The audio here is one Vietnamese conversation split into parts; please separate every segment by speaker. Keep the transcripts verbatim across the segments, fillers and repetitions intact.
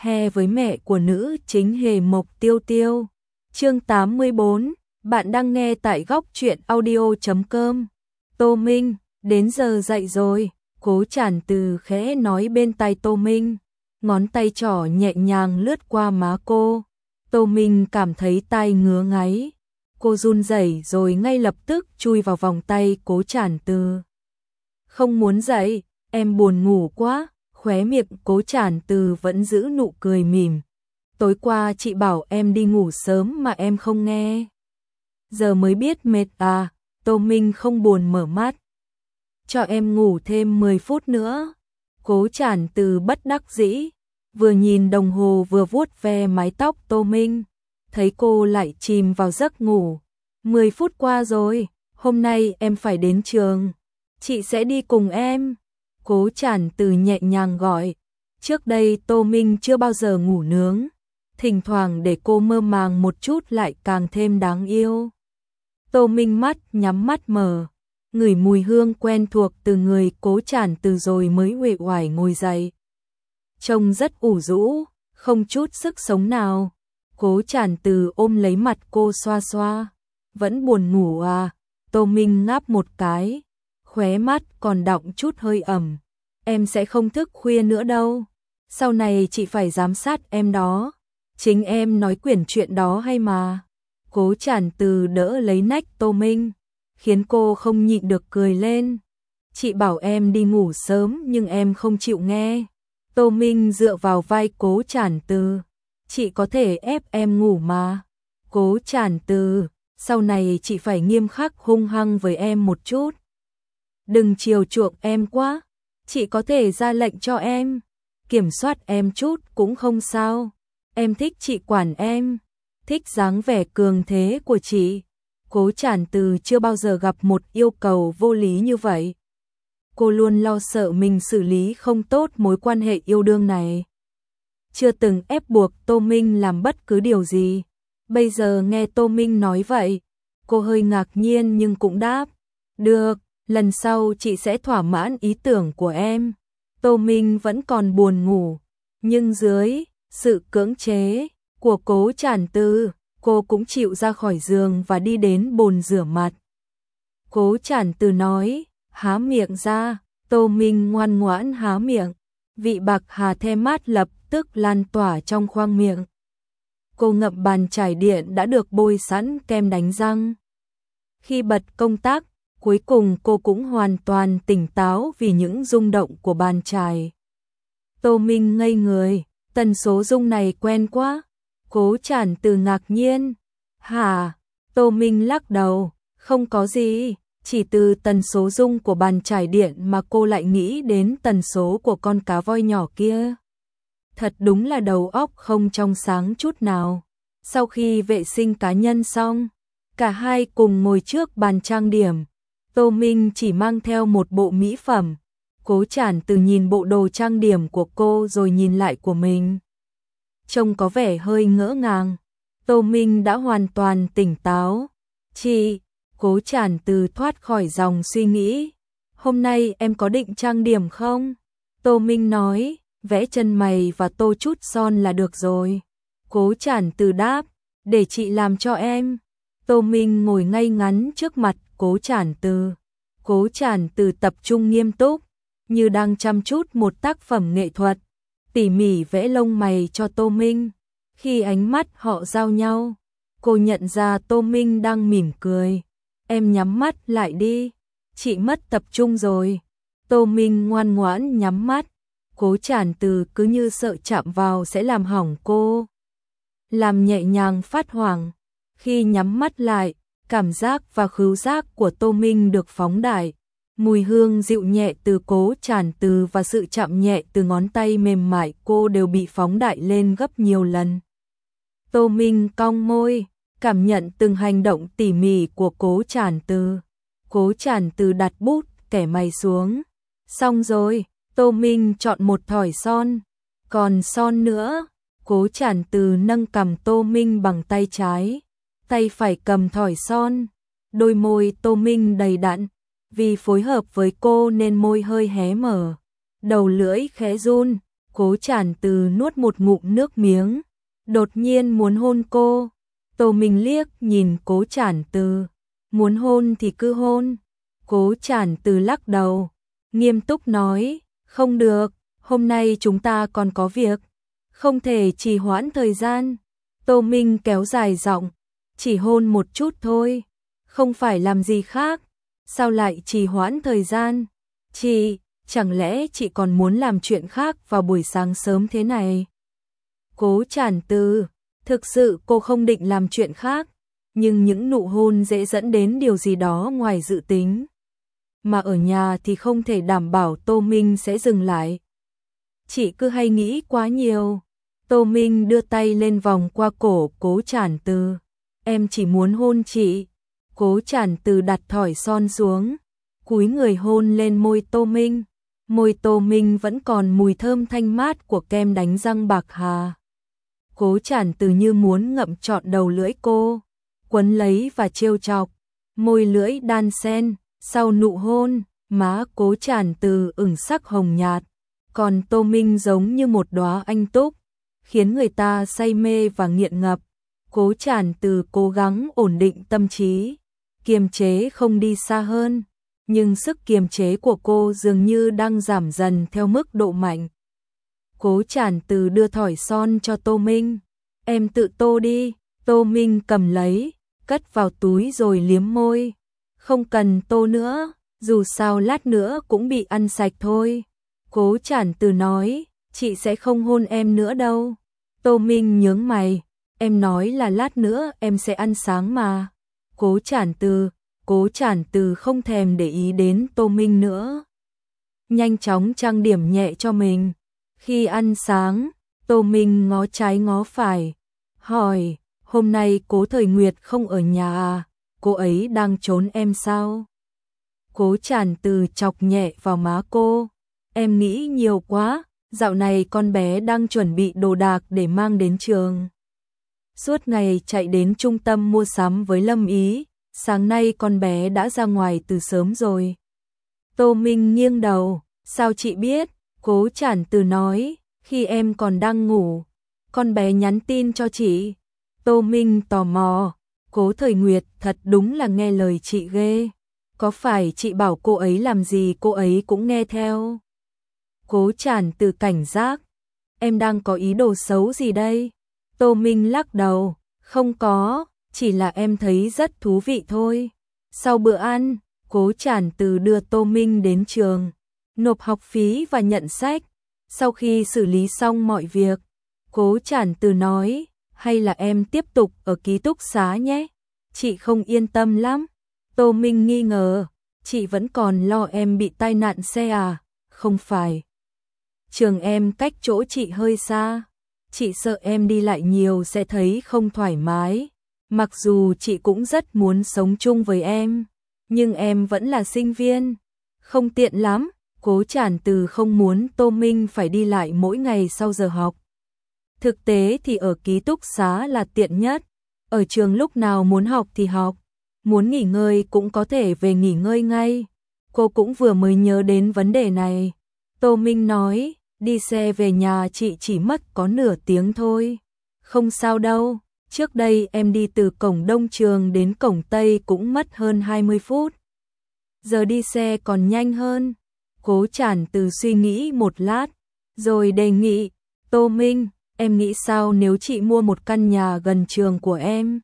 Speaker 1: he với mẹ của nữ chính Hề Mộc Tiêu Tiêu. Chương tám mươi bốn, bạn đang nghe tại góc truyện audio chấm com. Tô Minh, đến giờ dậy rồi, Cố Trản Từ khẽ nói bên tai Tô Minh, ngón tay trỏ nhẹ nhàng lướt qua má cô. Tô Minh cảm thấy tai ngứa ngáy, cô run rẩy rồi ngay lập tức chui vào vòng tay Cố Trản Từ. Không muốn dậy, em buồn ngủ quá. Khóe miệng Cố Trản Từ vẫn giữ nụ cười mỉm. Tối qua chị bảo em đi ngủ sớm mà em không nghe. Giờ mới biết mệt à? Tô Minh không buồn mở mắt. Cho em ngủ thêm mười phút nữa. Cố Trản Từ bất đắc dĩ, vừa nhìn đồng hồ vừa vuốt ve mái tóc Tô Minh, thấy cô lại chìm vào giấc ngủ. mười phút qua rồi, hôm nay em phải đến trường. Chị sẽ đi cùng em. Cố Trản Từ nhẹ nhàng gọi. Trước đây Tô Minh chưa bao giờ ngủ nướng, thỉnh thoảng để cô mơ màng một chút lại càng thêm đáng yêu. Tô Minh mắt nhắm mắt mở, ngửi mùi hương quen thuộc từ người Cố Trản Từ rồi mới uể oải ngồi dậy. Trông rất ủ rũ, không chút sức sống nào. Cố Trản Từ ôm lấy mặt cô xoa xoa. Vẫn buồn ngủ à? Tô Minh ngáp một cái, khóe mắt còn đọng chút hơi ẩm. Em sẽ không thức khuya nữa đâu. Sau này chị phải giám sát em đó. Chính em nói quyển chuyện đó hay mà. Cố Trản Từ đỡ lấy nách Tô Minh, khiến cô không nhịn được cười lên. Chị bảo em đi ngủ sớm nhưng em không chịu nghe. Tô Minh dựa vào vai Cố Trản Từ. Chị có thể ép em ngủ mà. Cố Trản Từ, sau này chị phải nghiêm khắc hung hăng với em một chút. Đừng chiều chuộng em quá. Chị có thể ra lệnh cho em, kiểm soát em chút cũng không sao. Em thích chị quản em, thích dáng vẻ cường thế của chị. Cố Trản Từ chưa bao giờ gặp một yêu cầu vô lý như vậy. Cô luôn lo sợ mình xử lý không tốt mối quan hệ yêu đương này. Chưa từng ép buộc Tô Minh làm bất cứ điều gì. Bây giờ nghe Tô Minh nói vậy, cô hơi ngạc nhiên nhưng cũng đáp. Được, lần sau chị sẽ thỏa mãn ý tưởng của em. Tô Minh vẫn còn buồn ngủ, nhưng dưới sự cưỡng chế của Cố Trản Từ, cô cũng chịu ra khỏi giường và đi đến bồn rửa mặt. Cố Trản Từ nói, há miệng ra. Tô Minh ngoan ngoãn há miệng, vị bạc hà the mát lập tức lan tỏa trong khoang miệng. Cô ngậm bàn chải điện đã được bôi sẵn kem đánh răng. Khi bật công tắc, cuối cùng cô cũng hoàn toàn tỉnh táo vì những rung động của bàn chải. Tô Minh ngây người, tần số rung này quen quá. Cố Trản Từ ngạc nhiên. Hả? Tô Minh lắc đầu, không có gì, chỉ từ tần số rung của bàn chải điện mà cô lại nghĩ đến tần số của con cá voi nhỏ kia. Thật đúng là đầu óc không trong sáng chút nào. Sau khi vệ sinh cá nhân xong, cả hai cùng ngồi trước bàn trang điểm. Tô Minh chỉ mang theo một bộ mỹ phẩm. Cố Trản Từ nhìn bộ đồ trang điểm của cô rồi nhìn lại của mình. Trông có vẻ hơi ngỡ ngàng. Tô Minh đã hoàn toàn tỉnh táo. Chị, Cố Trản Từ thoát khỏi dòng suy nghĩ. Hôm nay em có định trang điểm không? Tô Minh nói, vẽ chân mày và tô chút son là được rồi. Cố Trản Từ đáp, để chị làm cho em. Tô Minh ngồi ngay ngắn trước mặt Cố Trản Từ. Cố Trản Từ tập trung nghiêm túc, như đang chăm chút một tác phẩm nghệ thuật, tỉ mỉ vẽ lông mày cho Tô Minh. Khi ánh mắt họ giao nhau, cô nhận ra Tô Minh đang mỉm cười. Em nhắm mắt lại đi, chị mất tập trung rồi. Tô Minh ngoan ngoãn nhắm mắt. Cố Trản Từ cứ như sợ chạm vào sẽ làm hỏng cô, làm nhẹ nhàng phát hoảng. Khi nhắm mắt lại, cảm giác và khứu giác của Tô Minh được phóng đại. Mùi hương dịu nhẹ từ Cố Trản Từ và sự chạm nhẹ từ ngón tay mềm mại cô đều bị phóng đại lên gấp nhiều lần. Tô Minh cong môi, cảm nhận từng hành động tỉ mỉ của Cố Trản Từ. Cố Trản Từ đặt bút, kẻ mày xuống. Xong rồi, Tô Minh chọn một thỏi son. Còn son nữa. Cố Trản Từ nâng cằm Tô Minh bằng tay trái, tay phải cầm thỏi son. Đôi môi Tô Minh đầy đặn, vì phối hợp với cô nên môi hơi hé mở. Đầu lưỡi khẽ run, Cố Trản Từ nuốt một ngụm nước miếng, đột nhiên muốn hôn cô. Tô Minh liếc nhìn Cố Trản Từ, muốn hôn thì cứ hôn. Cố Trản Từ lắc đầu, nghiêm túc nói, không được, hôm nay chúng ta còn có việc, không thể trì hoãn thời gian. Tô Minh kéo dài giọng, chỉ hôn một chút thôi, không phải làm gì khác, sao lại trì hoãn thời gian? Chị, chẳng lẽ chị còn muốn làm chuyện khác vào buổi sáng sớm thế này? Cố Trản Từ, thực sự cô không định làm chuyện khác, nhưng những nụ hôn dễ dẫn đến điều gì đó ngoài dự tính. Mà ở nhà thì không thể đảm bảo Tô Minh sẽ dừng lại. Chị cứ hay nghĩ quá nhiều. Tô Minh đưa tay lên vòng qua cổ Cố Trản Từ. Em chỉ muốn hôn chị. Cố Trản Từ đặt thỏi son xuống, cúi người hôn lên môi Tô Minh. Môi Tô Minh vẫn còn mùi thơm thanh mát của kem đánh răng bạc hà. Cố Trản Từ như muốn ngậm trọn đầu lưỡi cô, quấn lấy và trêu chọc, môi lưỡi đan xen. Sau nụ hôn, má Cố Trản Từ ửng sắc hồng nhạt, còn Tô Minh giống như một đóa anh túc, khiến người ta say mê và nghiện ngập. Cố Trản Từ cố gắng ổn định tâm trí, kiềm chế không đi xa hơn, nhưng sức kiềm chế của cô dường như đang giảm dần theo mức độ mạnh. Cố Trản Từ đưa thỏi son cho Tô Minh, em tự tô đi. Tô Minh cầm lấy, cất vào túi rồi liếm môi. Không cần tô nữa, dù sao lát nữa cũng bị ăn sạch thôi. Cố Trản Từ nói, chị sẽ không hôn em nữa đâu. Tô Minh nhướng mày, em nói là lát nữa em sẽ ăn sáng mà. Cố Trản Từ, Cố Trản Từ không thèm để ý đến Tô Minh nữa. Nhanh chóng trang điểm nhẹ cho mình. Khi ăn sáng, Tô Minh ngó trái ngó phải, hỏi, hôm nay Cố Thời Nguyệt không ở nhà à? Cô ấy đang trốn em sao? Cố Trản Từ chọc nhẹ vào má cô, em nghĩ nhiều quá, dạo này con bé đang chuẩn bị đồ đạc để mang đến trường. Suốt ngày chạy đến trung tâm mua sắm với Lâm Ý, sáng nay con bé đã ra ngoài từ sớm rồi. Tô Minh nghiêng đầu, sao chị biết? Cố Trản Từ nói, khi em còn đang ngủ, con bé nhắn tin cho chị. Tô Minh tò mò, Cố Thời Nguyệt thật đúng là nghe lời chị ghê. Có phải chị bảo cô ấy làm gì cô ấy cũng nghe theo? Cố Trản Từ cảnh giác, em đang có ý đồ xấu gì đây? Tô Minh lắc đầu, không có, chỉ là em thấy rất thú vị thôi. Sau bữa ăn, Cố Trản Từ đưa Tô Minh đến trường, nộp học phí và nhận sách. Sau khi xử lý xong mọi việc, Cố Trản Từ nói, hay là em tiếp tục ở ký túc xá nhé, chị không yên tâm lắm. Tô Minh nghi ngờ, chị vẫn còn lo em bị tai nạn xe à? Không phải. Trường em cách chỗ chị hơi xa, chị sợ em đi lại nhiều sẽ thấy không thoải mái. Mặc dù chị cũng rất muốn sống chung với em, nhưng em vẫn là sinh viên, không tiện lắm. Cố Trản Từ không muốn Tô Minh phải đi lại mỗi ngày sau giờ học. Thực tế thì ở ký túc xá là tiện nhất, ở trường lúc nào muốn học thì học, muốn nghỉ ngơi cũng có thể về nghỉ ngơi ngay. Cô cũng vừa mới nhớ đến vấn đề này. Tô Minh nói, đi xe về nhà chị chỉ mất có nửa tiếng thôi. Không sao đâu, trước đây em đi từ cổng Đông trường đến cổng Tây cũng mất hơn hai mươi phút. Giờ đi xe còn nhanh hơn. Cố Trản Từ suy nghĩ một lát, rồi đề nghị, Tô Minh, em nghĩ sao nếu chị mua một căn nhà gần trường của em?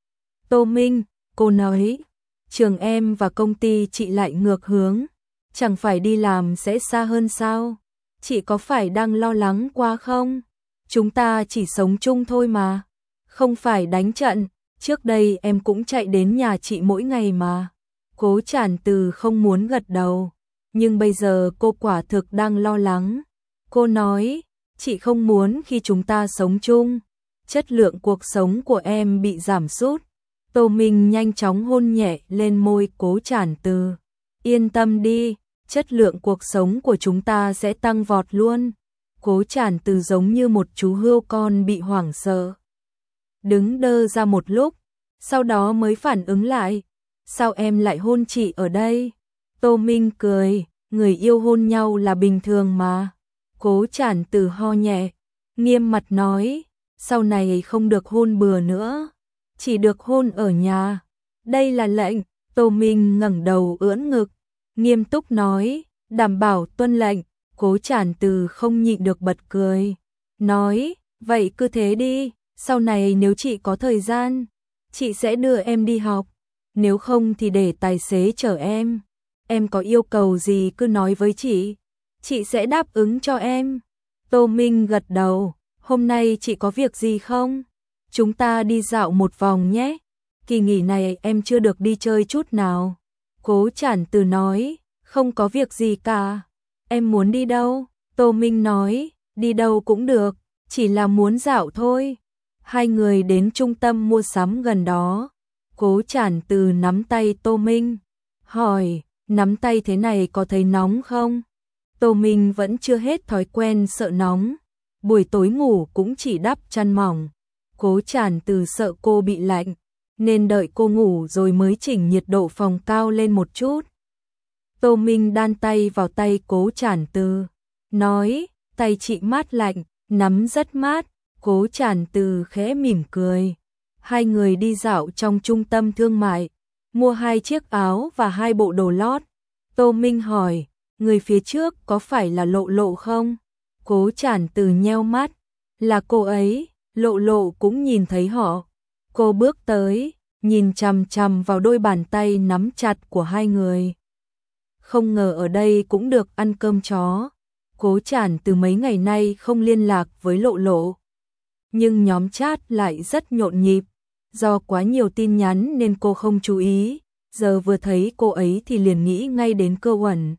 Speaker 1: Tô Minh, cô nói, trường em và công ty chị lại ngược hướng, chẳng phải đi làm sẽ xa hơn sao? Chị có phải đang lo lắng quá không? Chúng ta chỉ sống chung thôi mà, không phải đánh trận, trước đây em cũng chạy đến nhà chị mỗi ngày mà. Cố Trản Từ không muốn gật đầu, nhưng bây giờ cô quả thực đang lo lắng. Cô nói, chị không muốn khi chúng ta sống chung, chất lượng cuộc sống của em bị giảm sút. Tô Minh nhanh chóng hôn nhẹ lên môi Cố Trản Từ. Yên tâm đi, chất lượng cuộc sống của chúng ta sẽ tăng vọt luôn. Cố Trản Từ giống như một chú hươu con bị hoảng sợ, đứng đơ ra một lúc, sau đó mới phản ứng lại. Sao em lại hôn chị ở đây? Tô Minh cười, người yêu hôn nhau là bình thường mà. Cố Trản Từ ho nhẹ, nghiêm mặt nói, sau này không được hôn bừa nữa, chỉ được hôn ở nhà. Đây là lệnh. Tô Minh ngẩng đầu ưỡn ngực, nghiêm túc nói, đảm bảo tuân lệnh. Cố Trản Từ không nhịn được bật cười, nói, vậy cứ thế đi, sau này nếu chị có thời gian, chị sẽ đưa em đi học, nếu không thì để tài xế chở em. Em có yêu cầu gì cứ nói với chị, chị sẽ đáp ứng cho em. Tô Minh gật đầu, hôm nay chị có việc gì không? Chúng ta đi dạo một vòng nhé. Kỳ nghỉ này em chưa được đi chơi chút nào. Cố Trản Từ nói, không có việc gì cả. Em muốn đi đâu? Tô Minh nói, đi đâu cũng được, chỉ là muốn dạo thôi. Hai người đến trung tâm mua sắm gần đó. Cố Trản Từ nắm tay Tô Minh, hỏi, nắm tay thế này có thấy nóng không? Tô Minh vẫn chưa hết thói quen sợ nóng, buổi tối ngủ cũng chỉ đắp chăn mỏng. Cố Trản Từ sợ cô bị lạnh, nên đợi cô ngủ rồi mới chỉnh nhiệt độ phòng cao lên một chút. Tô Minh đan tay vào tay Cố Trản Từ, nói, tay chị mát lạnh, nắm rất mát. Cố Trản Từ khẽ mỉm cười. Hai người đi dạo trong trung tâm thương mại, mua hai chiếc áo và hai bộ đồ lót. Tô Minh hỏi, người phía trước có phải là Lộ Lộ không? Cố Trản Từ nheo mắt, là cô ấy. Lộ Lộ cũng nhìn thấy họ. Cô bước tới, nhìn chằm chằm vào đôi bàn tay nắm chặt của hai người. Không ngờ ở đây cũng được ăn cơm chó. Cố Trản Từ mấy ngày nay không liên lạc với Lộ Lộ, nhưng nhóm chat lại rất nhộn nhịp. Do quá nhiều tin nhắn nên cô không chú ý, giờ vừa thấy cô ấy thì liền nghĩ ngay đến Cơ Uẩn.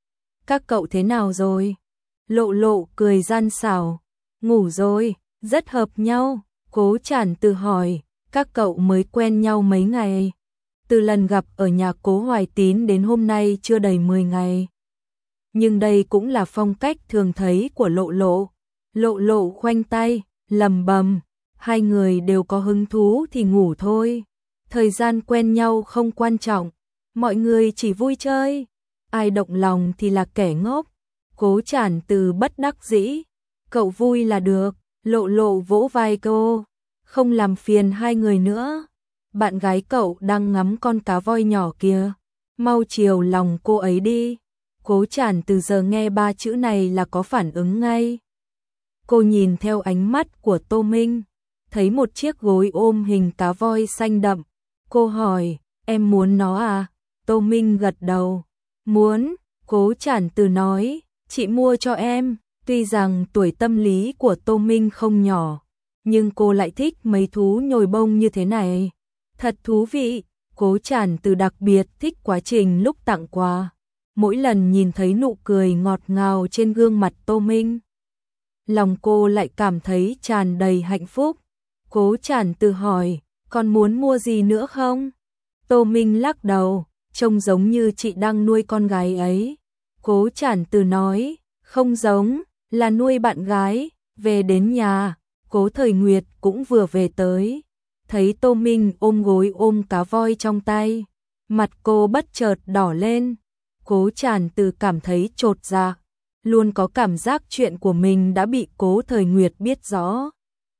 Speaker 1: Các cậu thế nào rồi? Lộ Lộ cười gian xảo, ngủ rồi, rất hợp nhau. Cố Trản Từ hỏi, các cậu mới quen nhau mấy ngày? Từ lần gặp ở nhà Cố Hoài Tín đến hôm nay chưa đầy mười ngày. Nhưng đây cũng là phong cách thường thấy của Lộ Lộ. Lộ Lộ khoanh tay, lầm bầm, hai người đều có hứng thú thì ngủ thôi. Thời gian quen nhau không quan trọng, mọi người chỉ vui chơi. Ai động lòng thì là kẻ ngốc. Cố Trản Từ bất đắc dĩ, cậu vui là được. Lộ Lộ vỗ vai cô, không làm phiền hai người nữa. Bạn gái cậu đang ngắm con cá voi nhỏ kia, mau chiều lòng cô ấy đi. Cố Trản Từ giờ nghe ba chữ này là có phản ứng ngay. Cô nhìn theo ánh mắt của Tô Minh, thấy một chiếc gối ôm hình cá voi xanh đậm. Cô hỏi, em muốn nó à? Tô Minh gật đầu, muốn. Cố Trản Từ nói, chị mua cho em. Tuy rằng tuổi tâm lý của Tô Minh không nhỏ, nhưng cô lại thích mấy thú nhồi bông như thế này. Thật thú vị. Cố Trản Từ đặc biệt thích quá trình lúc tặng quà. Mỗi lần nhìn thấy nụ cười ngọt ngào trên gương mặt Tô Minh, lòng cô lại cảm thấy tràn đầy hạnh phúc. Cố Trản Từ hỏi, còn muốn mua gì nữa không? Tô Minh lắc đầu, trông giống như chị đang nuôi con gái ấy. Cố Trản Từ nói, không giống, là nuôi bạn gái. Về đến nhà, Cố Thời Nguyệt cũng vừa về tới. Thấy Tô Minh ôm gối ôm cá voi trong tay, mặt cô bất chợt đỏ lên. Cố Trản Từ cảm thấy chột dạ, luôn có cảm giác chuyện của mình đã bị Cố Thời Nguyệt biết rõ.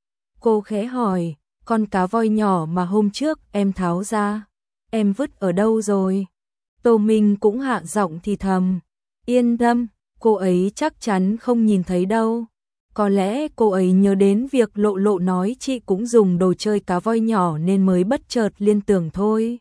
Speaker 1: Cô khẽ hỏi, con cá voi nhỏ mà hôm trước em tháo ra, em vứt ở đâu rồi? Tô Minh cũng hạ giọng thì thầm, yên tâm, cô ấy chắc chắn không nhìn thấy đâu. Có lẽ cô ấy nhớ đến việc Lộ Lộ nói chị cũng dùng đồ chơi cá voi nhỏ nên mới bất chợt liên tưởng thôi.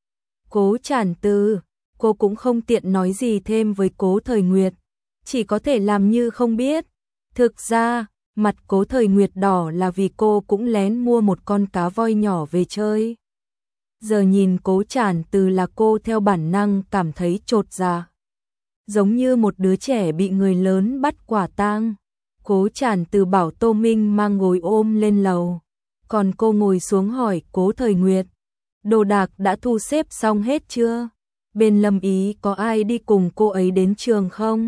Speaker 1: Cố Trản Từ, cô cũng không tiện nói gì thêm với Cố Thời Nguyệt, chỉ có thể làm như không biết. Thực ra, mặt Cố Thời Nguyệt đỏ là vì cô cũng lén mua một con cá voi nhỏ về chơi. Giờ nhìn Cố Trản Từ là cô theo bản năng cảm thấy chột dạ, giống như một đứa trẻ bị người lớn bắt quả tang. Cố Trản Từ bảo Tô Minh mang gối ôm lên lầu, còn cô ngồi xuống hỏi Cố Thời Nguyệt, đồ đạc đã thu xếp xong hết chưa? Bên Lâm Ý có ai đi cùng cô ấy đến trường không?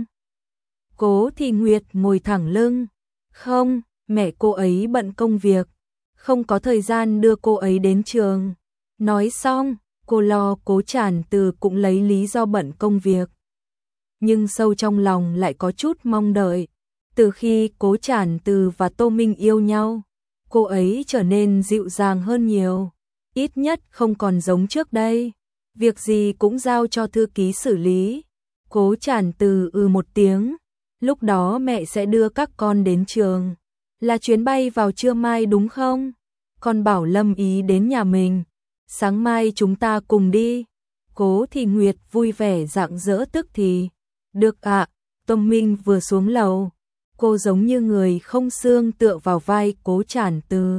Speaker 1: Cố Thị Nguyệt ngồi thẳng lưng, không, mẹ cô ấy bận công việc, không có thời gian đưa cô ấy đến trường. Nói xong, cô lo Cố Trản Từ cũng lấy lý do bận công việc, nhưng sâu trong lòng lại có chút mong đợi. Từ khi Cố Trản Từ và Tô Minh yêu nhau, cô ấy trở nên dịu dàng hơn nhiều, ít nhất không còn giống trước đây. Việc gì cũng giao cho thư ký xử lý. Cố Trản Từ ừ một tiếng, lúc đó mẹ sẽ đưa các con đến trường. Là chuyến bay vào trưa mai đúng không? Con bảo Lâm Ý đến nhà mình, sáng mai chúng ta cùng đi. Cố Thị Nguyệt vui vẻ rạng rỡ tức thì. Được ạ. À, Tô Minh vừa xuống lầu, cô giống như người không xương tựa vào vai Cố Trản Từ.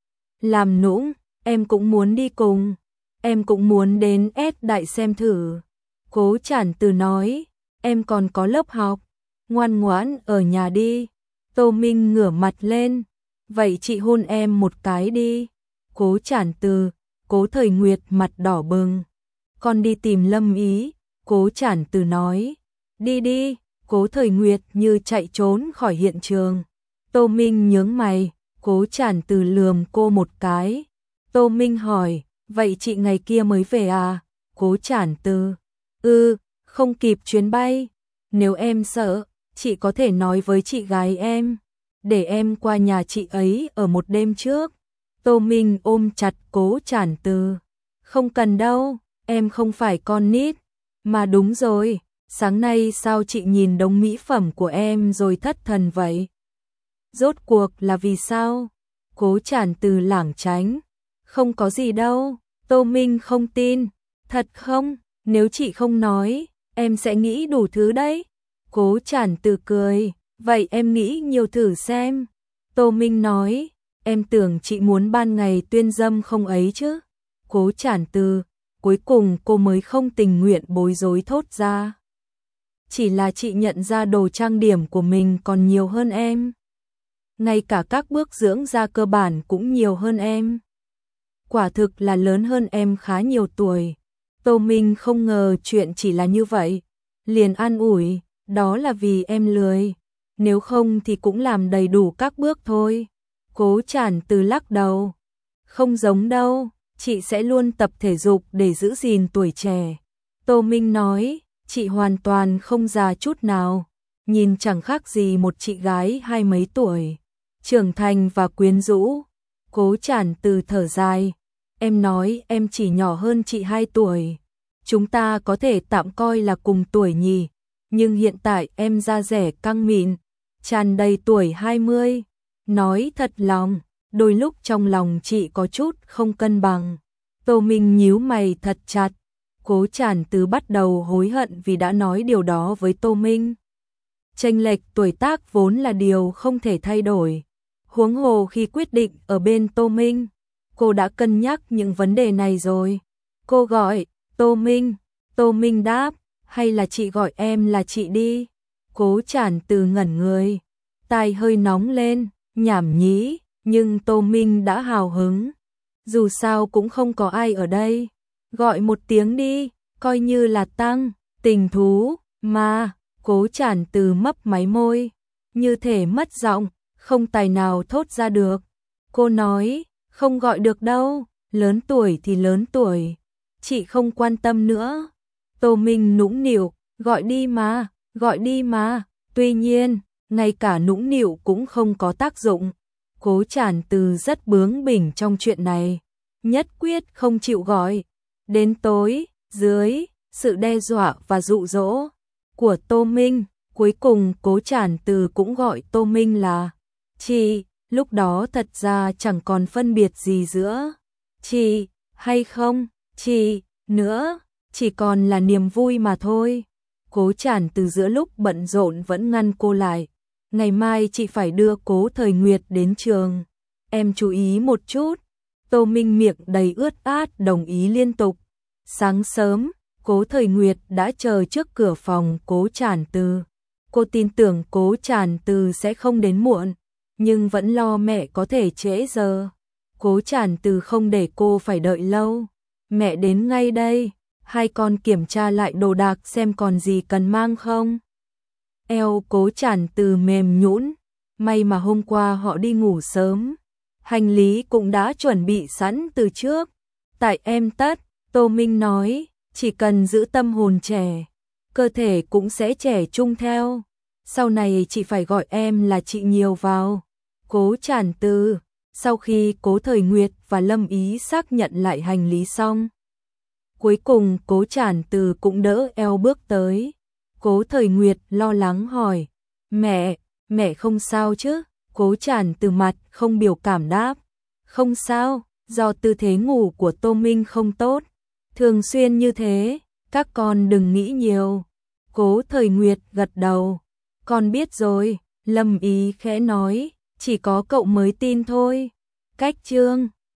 Speaker 1: Làm nũng, em cũng muốn đi cùng, em cũng muốn đến S Đại xem thử. Cố Trản Từ nói, em còn có lớp học, ngoan ngoãn ở nhà đi. Tô Minh ngửa mặt lên, vậy chị hôn em một cái đi. Cố Trản Từ, Cố Thời Nguyệt mặt đỏ bừng. Con đi tìm Lâm Ý, Cố Trản Từ nói. Đi đi, Cố Thời Nguyệt như chạy trốn khỏi hiện trường. Tô Minh nhướng mày, Cố Trản Từ lườm cô một cái. Tô Minh hỏi, vậy chị ngày kia mới về à? Cố Trản Từ, ừ, không kịp chuyến bay. Nếu em sợ, chị có thể nói với chị gái em, để em qua nhà chị ấy ở một đêm trước. Tô Minh ôm chặt Cố Trản Từ. Không cần đâu, em không phải con nít. Mà đúng rồi, sáng nay sao chị nhìn đống mỹ phẩm của em rồi thất thần vậy? Rốt cuộc là vì sao? Cố Trản Từ lảng tránh. Không có gì đâu. Tô Minh không tin. Thật không? Nếu chị không nói, em sẽ nghĩ đủ thứ đấy. Cố Trản Từ cười. Vậy em nghĩ nhiều thử xem. Tô Minh nói. Em tưởng chị muốn ban ngày tuyên dâm không ấy chứ? Cố Trản Từ. Cuối cùng cô mới không tình nguyện bối rối thốt ra. Chỉ là chị nhận ra đồ trang điểm của mình còn nhiều hơn em. Ngay cả các bước dưỡng da cơ bản cũng nhiều hơn em. Quả thực là lớn hơn em khá nhiều tuổi. Tô Minh không ngờ chuyện chỉ là như vậy. Liền an ủi, đó là vì em lười. Nếu không thì cũng làm đầy đủ các bước thôi. Cố Trản Từ lắc đầu. Không giống đâu, chị sẽ luôn tập thể dục để giữ gìn tuổi trẻ. Tô Minh nói, chị hoàn toàn không già chút nào. Nhìn chẳng khác gì một chị gái hai mấy tuổi. Trưởng thành và quyến rũ. Cố Trản Từ thở dài. Em nói em chỉ nhỏ hơn chị hai tuổi. Chúng ta có thể tạm coi là cùng tuổi nhỉ. Nhưng hiện tại em da rẻ căng mịn, tràn đầy tuổi hai mươi. Nói thật lòng, đôi lúc trong lòng chị có chút không cân bằng. Tô Minh nhíu mày thật chặt. Cố Trản Từ bắt đầu hối hận vì đã nói điều đó với Tô Minh. Chênh lệch tuổi tác vốn là điều không thể thay đổi. Huống hồ khi quyết định ở bên Tô Minh, cô đã cân nhắc những vấn đề này rồi. Cô gọi, Tô Minh. Tô Minh đáp, hay là chị gọi em là chị đi. Cố Trản Từ ngẩn người, tai hơi nóng lên, nhảm nhí, nhưng Tô Minh đã hào hứng. Dù sao cũng không có ai ở đây. Gọi một tiếng đi, coi như là tăng, tình thú, mà. Cố Trản Từ mấp máy môi, như thể mất giọng, không tài nào thốt ra được. Cô nói, không gọi được đâu, lớn tuổi thì lớn tuổi, chị không quan tâm nữa. Tô Minh nũng nịu, gọi đi mà, gọi đi mà. Tuy nhiên, ngay cả nũng nịu cũng không có tác dụng. Cố Trản Từ rất bướng bỉnh trong chuyện này, nhất quyết không chịu gọi. Đến tối, dưới sự đe dọa và dụ dỗ của Tô Minh, cuối cùng Cố Trản Từ cũng gọi Tô Minh là chị. Lúc đó thật ra chẳng còn phân biệt gì giữa chị hay không chị nữa, chỉ còn là niềm vui mà thôi. Cố Trản Từ giữa lúc bận rộn vẫn ngăn cô lại. Ngày mai chị phải đưa Cố Thời Nguyệt đến trường, em chú ý một chút. Tô Minh miệng đầy ướt át đồng ý liên tục. Sáng sớm, Cố Thời Nguyệt đã chờ trước cửa phòng Cố Trản Từ. Cô tin tưởng Cố Trản Từ sẽ không đến muộn, nhưng vẫn lo mẹ có thể trễ giờ. Cố Trản Từ không để cô phải đợi lâu. Mẹ đến ngay đây, hai con kiểm tra lại đồ đạc xem còn gì cần mang không. Eo Cố Trản Từ mềm nhũn, may mà hôm qua họ đi ngủ sớm. Hành lý cũng đã chuẩn bị sẵn từ trước. Tại em tất, Tô Minh nói, chỉ cần giữ tâm hồn trẻ, cơ thể cũng sẽ trẻ trung theo. sau này chị phải gọi em là chị nhiều vào. Cố Trản Từ, sau khi Cố Thời Nguyệt và Lâm Ý xác nhận lại hành lý xong, cuối cùng Cố Trản Từ cũng đỡ eo bước tới. Cố Thời Nguyệt lo lắng hỏi, mẹ, mẹ không sao chứ? Cố Trản Từ mặt không biểu cảm đáp, không sao, do tư thế ngủ của Tô Minh không tốt, thường xuyên như thế, các con đừng nghĩ nhiều. Cố Thời Nguyệt gật đầu, con biết rồi. Lâm Ý khẽ nói, chỉ có cậu mới tin thôi. Cách chương